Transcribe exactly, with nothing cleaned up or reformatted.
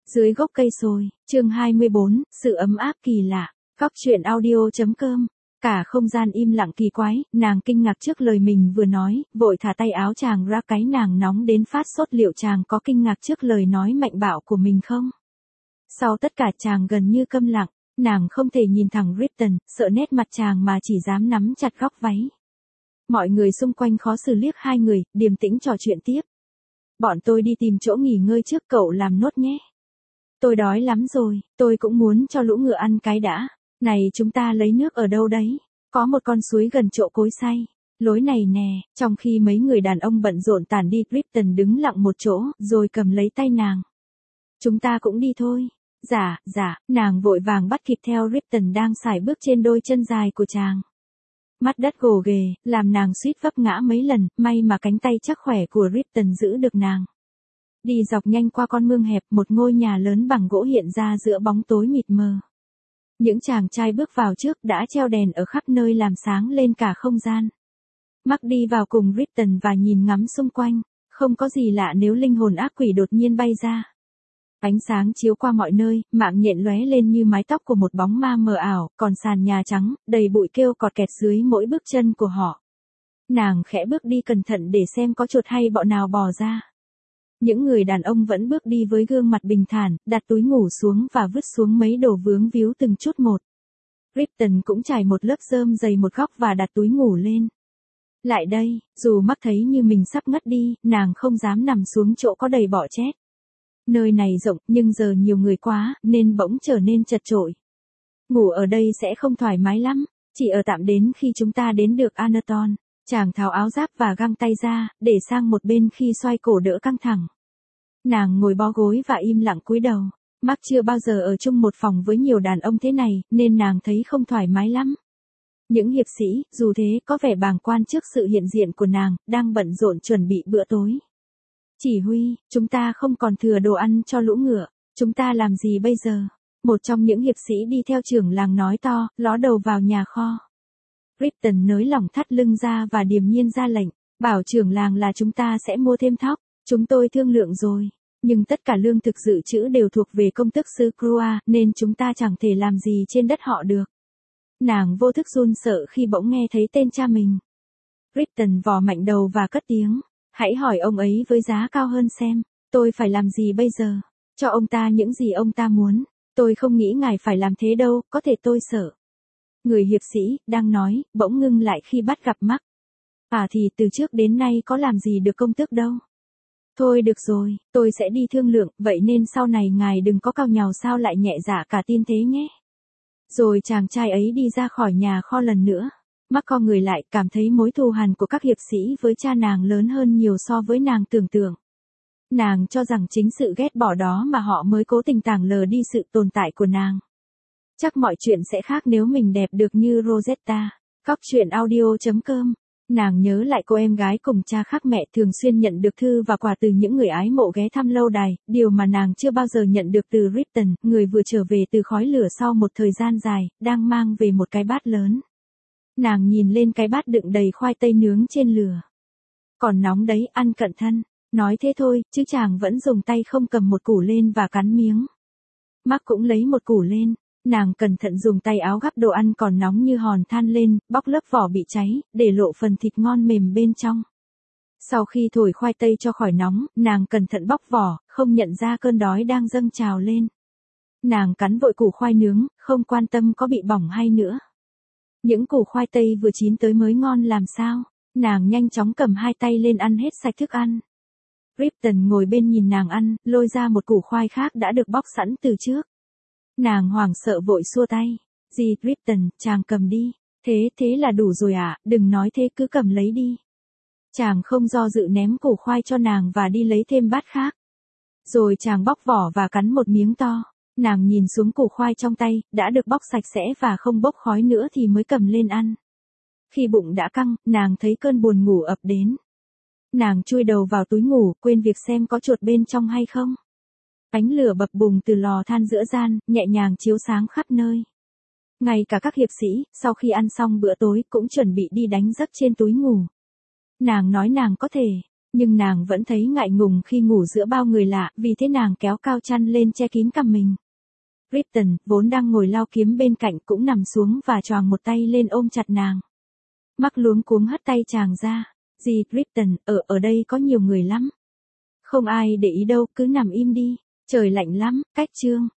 Dưới gốc cây sồi, chương hai mươi bốn, sự ấm áp kỳ lạ. Góc chuyện audio.com. Cả không gian im lặng kỳ quái, nàng kinh ngạc trước lời mình vừa nói, vội thả tay áo chàng ra, cái nàng nóng đến phát sốt. Liệu chàng có kinh ngạc trước lời nói mạnh bạo của mình không? Sau tất cả chàng gần như câm lặng, nàng không thể nhìn thẳng Ripton, sợ nét mặt chàng mà chỉ dám nắm chặt góc váy. Mọi người xung quanh khó xử liếc hai người, điềm tĩnh trò chuyện tiếp. Bọn tôi đi tìm chỗ nghỉ ngơi trước, cậu làm nốt nhé. Tôi đói lắm rồi, tôi cũng muốn cho lũ ngựa ăn cái đã. Này, chúng ta lấy nước ở đâu đấy? Có một con suối gần chỗ cối xay. Lối này nè. Trong khi mấy người đàn ông bận rộn tản đi, Ripton đứng lặng một chỗ, rồi cầm lấy tay nàng. Chúng ta cũng đi thôi. Dạ, dạ, nàng vội vàng bắt kịp theo Ripton đang sải bước trên đôi chân dài của chàng. Mắt đất gồ ghề, làm nàng suýt vấp ngã mấy lần, may mà cánh tay chắc khỏe của Ripton giữ được nàng. Đi dọc nhanh qua con mương hẹp, một ngôi nhà lớn bằng gỗ hiện ra giữa bóng tối mịt mờ. Những chàng trai bước vào trước đã treo đèn ở khắp nơi làm sáng lên cả không gian. Mark đi vào cùng Ripton và nhìn ngắm xung quanh, không có gì lạ nếu linh hồn ác quỷ đột nhiên bay ra. Ánh sáng chiếu qua mọi nơi, mạng nhện lóe lên như mái tóc của một bóng ma mờ ảo, còn sàn nhà trắng, đầy bụi kêu cọt kẹt dưới mỗi bước chân của họ. Nàng khẽ bước đi cẩn thận để xem có chuột hay bọ nào bò ra. Những người đàn ông vẫn bước đi với gương mặt bình thản, đặt túi ngủ xuống và vứt xuống mấy đồ vướng víu từng chút một. Ripton cũng trải một lớp rơm dày một góc và đặt túi ngủ lên. Lại đây, dù Mark thấy như mình sắp ngất đi, nàng không dám nằm xuống chỗ có đầy bọ chết. Nơi này rộng, nhưng giờ nhiều người quá, nên bỗng trở nên chật chội. Ngủ ở đây sẽ không thoải mái lắm, chỉ ở tạm đến khi chúng ta đến được Anaton. Chàng tháo áo giáp và găng tay ra, để sang một bên khi xoay cổ đỡ căng thẳng. Nàng ngồi bó gối và im lặng cúi đầu. Mark chưa bao giờ ở chung một phòng với nhiều đàn ông thế này, nên nàng thấy không thoải mái lắm. Những hiệp sĩ, dù thế, có vẻ bàng quan trước sự hiện diện của nàng, đang bận rộn chuẩn bị bữa tối. Chỉ huy, chúng ta không còn thừa đồ ăn cho lũ ngựa, chúng ta làm gì bây giờ? Một trong những hiệp sĩ đi theo trưởng làng nói to, ló đầu vào nhà kho. Ripton nới lỏng thắt lưng ra và điềm nhiên ra lệnh, bảo trưởng làng là chúng ta sẽ mua thêm thóc. Chúng tôi thương lượng rồi, nhưng tất cả lương thực dự trữ đều thuộc về công tước sư Crua, nên chúng ta chẳng thể làm gì trên đất họ được. Nàng vô thức run sợ khi bỗng nghe thấy tên cha mình. Ripton vò mạnh đầu và cất tiếng, hãy hỏi ông ấy với giá cao hơn xem, tôi phải làm gì bây giờ? Cho ông ta những gì ông ta muốn, tôi không nghĩ ngài phải làm thế đâu, có thể tôi sợ. Người hiệp sĩ, đang nói, bỗng ngưng lại khi bắt gặp Mark. À thì từ trước đến nay có làm gì được công tước đâu. Thôi được rồi, tôi sẽ đi thương lượng, vậy nên sau này ngài đừng có cau nhàu sao lại nhẹ dạ cả tin thế nhé. Rồi chàng trai ấy đi ra khỏi nhà kho lần nữa. Mark co người lại, cảm thấy mối thù hằn của các hiệp sĩ với cha nàng lớn hơn nhiều so với nàng tưởng tượng. Nàng cho rằng chính sự ghét bỏ đó mà họ mới cố tình tàng lờ đi sự tồn tại của nàng. Chắc mọi chuyện sẽ khác nếu mình đẹp được như Rosetta. Góc chuyện audio.com. Nàng nhớ lại cô em gái cùng cha khác mẹ thường xuyên nhận được thư và quà từ những người ái mộ ghé thăm lâu đài, điều mà nàng chưa bao giờ nhận được từ Ripton, người vừa trở về từ khói lửa sau một thời gian dài, đang mang về một cái bát lớn. Nàng nhìn lên cái bát đựng đầy khoai tây nướng trên lửa. Còn nóng đấy, ăn cẩn thận. Nói thế thôi, chứ chàng vẫn dùng tay không cầm một củ lên và cắn miếng. Mark cũng lấy một củ lên. Nàng cẩn thận dùng tay áo gắp đồ ăn còn nóng như hòn than lên, bóc lớp vỏ bị cháy, để lộ phần thịt ngon mềm bên trong. Sau khi thổi khoai tây cho khỏi nóng, nàng cẩn thận bóc vỏ, không nhận ra cơn đói đang dâng trào lên. Nàng cắn vội củ khoai nướng, không quan tâm có bị bỏng hay nữa. Những củ khoai tây vừa chín tới mới ngon làm sao, nàng nhanh chóng cầm hai tay lên ăn hết sạch thức ăn. Ripton ngồi bên nhìn nàng ăn, lôi ra một củ khoai khác đã được bóc sẵn từ trước. Nàng hoảng sợ vội xua tay. Gì Ripton, chàng cầm đi. Thế, thế là đủ rồi à, đừng nói thế cứ cầm lấy đi. Chàng không do dự ném củ khoai cho nàng và đi lấy thêm bát khác. Rồi chàng bóc vỏ và cắn một miếng to. Nàng nhìn xuống củ khoai trong tay, đã được bóc sạch sẽ và không bốc khói nữa thì mới cầm lên ăn. Khi bụng đã căng, nàng thấy cơn buồn ngủ ập đến. Nàng chui đầu vào túi ngủ, quên việc xem có chuột bên trong hay không. Ánh lửa bập bùng từ lò than giữa gian, nhẹ nhàng chiếu sáng khắp nơi. Ngay cả các hiệp sĩ, sau khi ăn xong bữa tối, cũng chuẩn bị đi đánh giấc trên túi ngủ. Nàng nói nàng có thể, Nhưng nàng vẫn thấy ngại ngùng khi ngủ giữa bao người lạ, vì thế nàng kéo cao chăn lên che kín cằm mình. Kristen, vốn đang ngồi lau kiếm bên cạnh cũng nằm xuống và choàng một tay lên ôm chặt nàng. Mark luống cuống hất tay chàng ra. Gì, Kristen, ở ở đây có nhiều người lắm. Không ai để ý đâu, cứ nằm im đi. Trời lạnh lắm, cách chương.